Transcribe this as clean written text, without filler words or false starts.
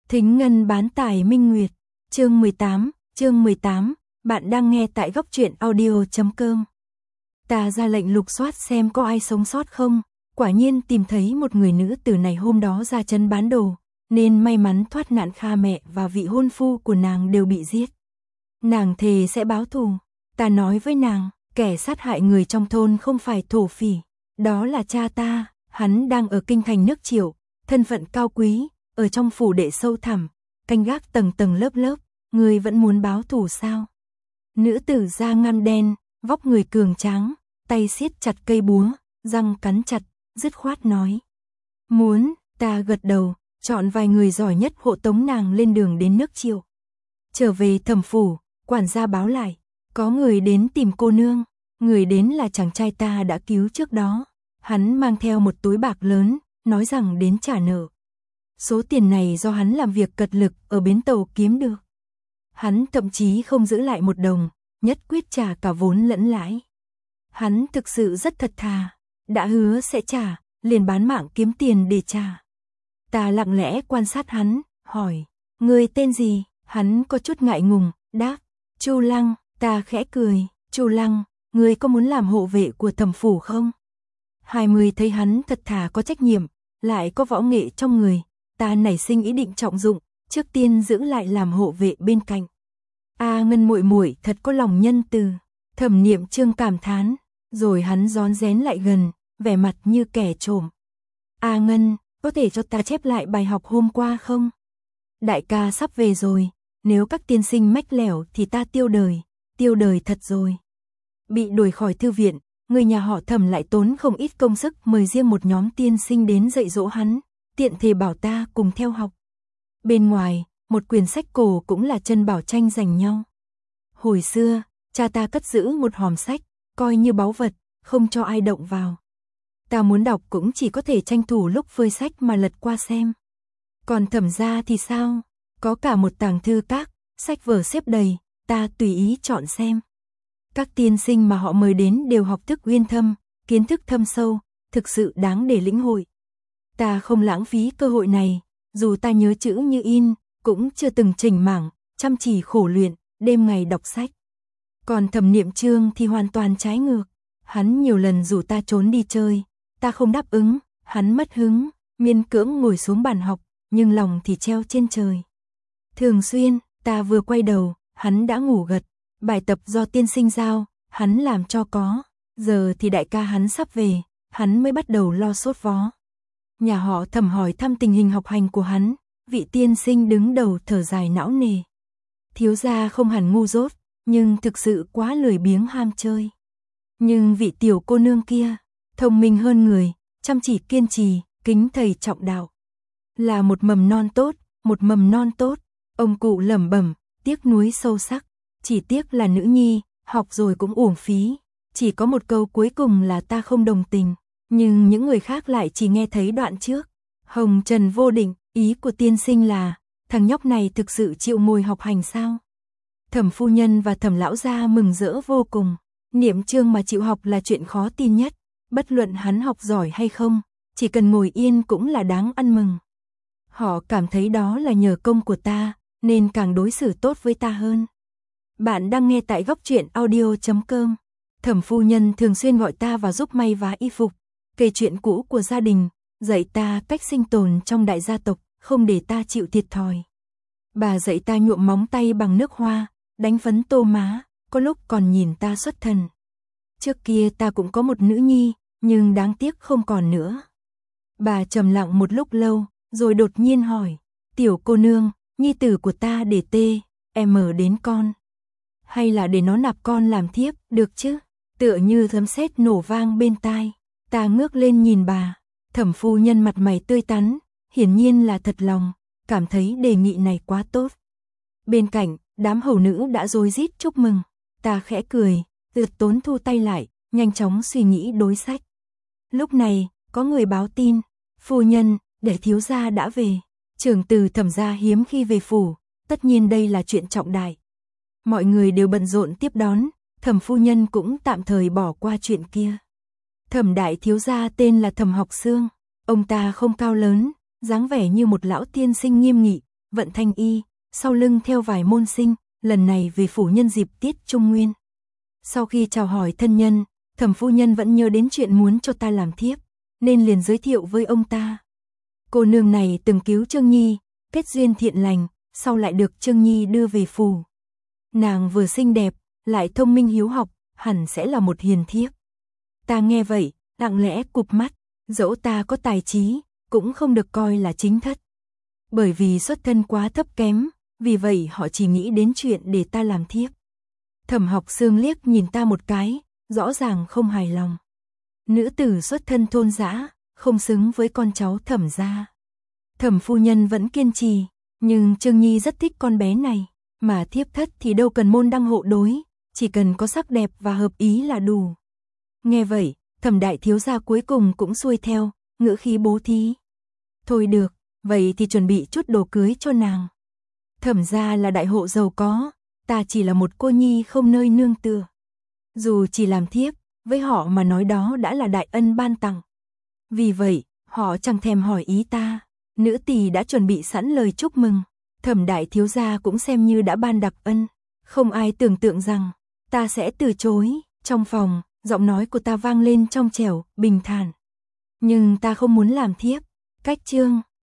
Thính Ngân bán tài Minh Nguyệt, chương 18, bạn đang nghe tại góc truyện audio.com. Ta ra lệnh lục soát xem có ai sống sót không, quả nhiên tìm thấy một người nữ tử này hôm đó ra chân bán đồ, nên may mắn thoát nạn. Kha mẹ và vị hôn phu của nàng đều bị giết. Nàng thề sẽ báo thù, ta nói với nàng, kẻ sát hại người trong thôn không phải thổ phỉ, đó là cha ta, hắn đang ở kinh thành nước Triệu, thân phận cao quý, ở trong phủ đệ sâu thẳm, canh gác tầng tầng lớp lớp, ngươi vẫn muốn báo thù sao? Nữ tử da ngăm đen, vóc người cường tráng, tay siết chặt cây búa, răng cắn chặt, dứt khoát nói. Muốn, ta gật đầu, chọn vài người giỏi nhất hộ tống nàng lên đường đến nước Triệu. Trở về Thẩm phủ, quản gia báo lại, có người đến tìm cô nương, người đến là chàng trai ta đã cứu trước đó. Hắn mang theo một túi bạc lớn, nói rằng đến trả nợ. Số tiền này do hắn làm việc cật lực ở bến tàu kiếm được. Hắn thậm chí không giữ lại một đồng, nhất quyết trả cả vốn lẫn lãi. Hắn thực sự rất thật thà, đã hứa sẽ trả, liền bán mạng kiếm tiền để trả. Ta lặng lẽ quan sát hắn, hỏi, người tên gì? Hắn có chút ngại ngùng, đáp, Chu Lăng. Ta khẽ cười, Chu Lăng, người có muốn làm hộ vệ của Thẩm phủ không? 20 thấy hắn thật thà có trách nhiệm, lại có võ nghệ trong người, ta nảy sinh ý định trọng dụng, trước tiên giữ lại làm hộ vệ bên cạnh. A Ngân muội muội thật có lòng nhân từ. Thẩm Niệm Trương cảm thán, rồi hắn rón rén lại gần, vẻ mặt như kẻ trộm. A Ngân, có thể cho ta chép lại bài học hôm qua không? Đại ca sắp về rồi, nếu các tiên sinh mách lẻo thì ta tiêu đời thật rồi. Bị đuổi khỏi thư viện, người nhà họ Thẩm lại tốn không ít công sức mời riêng một nhóm tiên sinh đến dạy dỗ hắn, tiện thể bảo ta cùng theo học. Bên ngoài, một quyển sách cổ cũng là chân bảo tranh giành nhau. Hồi xưa, cha ta cất giữ một hòm sách, coi như báu vật, không cho ai động vào. Ta muốn đọc cũng chỉ có thể tranh thủ lúc phơi sách mà lật qua xem. Còn Thẩm gia thì sao? Có cả một tàng thư các, sách vở xếp đầy, ta tùy ý chọn xem. Các tiên sinh mà họ mời đến đều học thức uyên thâm, kiến thức thâm sâu, thực sự đáng để lĩnh hội. Ta không lãng phí cơ hội này, dù ta nhớ chữ như in, cũng chưa từng chỉnh mảng, chăm chỉ khổ luyện, đêm ngày đọc sách. Còn Thẩm Niệm Trương thì hoàn toàn trái ngược, hắn nhiều lần rủ ta trốn đi chơi, ta không đáp ứng, hắn mất hứng, miễn cưỡng ngồi xuống bàn học, nhưng lòng thì treo trên trời. Thường xuyên, ta vừa quay đầu, hắn đã ngủ gật, bài tập do tiên sinh giao, hắn làm cho có, giờ thì đại ca hắn sắp về, hắn mới bắt đầu lo sốt vó. Nhà họ Thẩm hỏi thăm tình hình học hành của hắn, vị tiên sinh đứng đầu thở dài não nề. Thiếu gia không hẳn ngu dốt, nhưng thực sự quá lười biếng ham chơi. Nhưng vị tiểu cô nương kia, thông minh hơn người, chăm chỉ kiên trì, kính thầy trọng đạo. Là một mầm non tốt, ông cụ lẩm bẩm, tiếc nuối sâu sắc. Chỉ tiếc là nữ nhi, học rồi cũng uổng phí. Chỉ có một câu cuối cùng là ta không đồng tình, nhưng những người khác lại chỉ nghe thấy đoạn trước. Hồng trần vô định, ý của tiên sinh là, thằng nhóc này thực sự chịu ngồi học hành sao? Thẩm phu nhân và Thẩm lão gia mừng rỡ vô cùng. Niệm Trương mà chịu học là chuyện khó tin nhất, bất luận hắn học giỏi hay không, chỉ cần ngồi yên cũng là đáng ăn mừng. Họ cảm thấy đó là nhờ công của ta, nên càng đối xử tốt với ta hơn. Bạn đang nghe tại góc truyện audio.com. Thẩm phu nhân thường xuyên gọi ta vào giúp may vá y phục, kể chuyện cũ của gia đình, dạy ta cách sinh tồn trong đại gia tộc, không để ta chịu thiệt thòi. Bà dạy ta nhuộm móng tay bằng nước hoa, đánh phấn tô má, có lúc còn nhìn ta xuất thần. Trước kia ta cũng có một nữ nhi, nhưng đáng tiếc không còn nữa. Bà trầm lặng một lúc lâu, rồi đột nhiên hỏi, tiểu cô nương, nhi tử của ta để em ở đến con, hay là để nó nạp con làm thiếp, được chứ? Tựa như sấm sét nổ vang bên tai, ta ngước lên nhìn bà, Thẩm phu nhân mặt mày tươi tắn, hiển nhiên là thật lòng, cảm thấy đề nghị này quá tốt. Bên cạnh, đám hầu nữ đã rối rít chúc mừng, ta khẽ cười, tuyệt tốn thu tay lại, nhanh chóng suy nghĩ đối sách. Lúc này, có người báo tin, phu nhân, để thiếu gia đã về. Trưởng từ Thẩm gia hiếm khi về phủ, tất nhiên đây là chuyện trọng đại. Mọi người đều bận rộn tiếp đón, Thẩm phu nhân cũng tạm thời bỏ qua chuyện kia. Thẩm đại thiếu gia tên là Thẩm Học Xương, ông ta không cao lớn, dáng vẻ như một lão tiên sinh nghiêm nghị, vận thanh y, sau lưng theo vài môn sinh, lần này về phủ nhân dịp tiết Trung Nguyên. Sau khi chào hỏi thân nhân, Thẩm phu nhân vẫn nhớ đến chuyện muốn cho ta làm thiếp, nên liền giới thiệu với ông ta. Cô nương này từng cứu Trương Nhi, kết duyên thiện lành, sau lại được Trương Nhi đưa về phủ. Nàng vừa xinh đẹp, lại thông minh hiếu học, hẳn sẽ là một hiền thiếp. Ta nghe vậy, lặng lẽ cụp mắt, dẫu ta có tài trí, cũng không được coi là chính thất. Bởi vì xuất thân quá thấp kém, vì vậy họ chỉ nghĩ đến chuyện để ta làm thiếp. Thẩm Học Xương liếc nhìn ta một cái, rõ ràng không hài lòng. Nữ tử xuất thân thôn dã, không xứng với con cháu Thẩm gia. Thẩm phu nhân vẫn kiên trì, nhưng Trương Nhi rất thích con bé này, mà thiếp thất thì đâu cần môn đăng hộ đối, chỉ cần có sắc đẹp và hợp ý là đủ. Nghe vậy, Thẩm đại thiếu gia cuối cùng cũng xuôi theo, ngữ khí bố thí. Thôi được, vậy thì chuẩn bị chút đồ cưới cho nàng. Thẩm gia là đại hộ giàu có, ta chỉ là một cô nhi không nơi nương tựa. Dù chỉ làm thiếp, với họ mà nói đó đã là đại ân ban tặng. Vì vậy, họ chẳng thèm hỏi ý ta, nữ tỳ đã chuẩn bị sẵn lời chúc mừng. Thẩm đại thiếu gia cũng xem như đã ban đặc ân, không ai tưởng tượng rằng ta sẽ từ chối. Trong phòng, giọng nói của ta vang lên trong trẻo, bình thản. Nhưng ta không muốn làm thiếp. Cách chương